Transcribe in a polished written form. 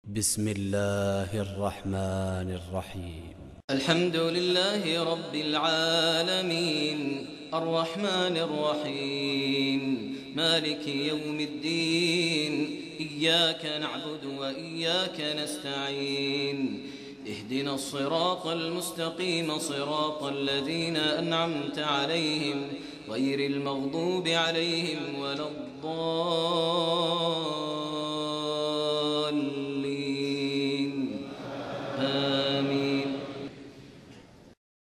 بسم الله الرحمن الرحيم. الحمد لله رب العالمين الرحمن الرحيم مالك يوم الدين إياك نعبد وإياك نستعين اهدنا الصراط المستقيم صراط الذين أنعمت عليهم غير المغضوب عليهم ولا الضالين